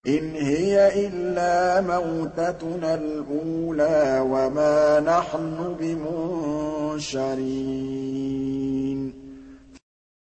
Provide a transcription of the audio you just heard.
إِنْ هِيَ إِلَّا مَوْتَتُنَا الْأُولَىٰ وَمَا نَحْنُ بِمُنشَرِينَ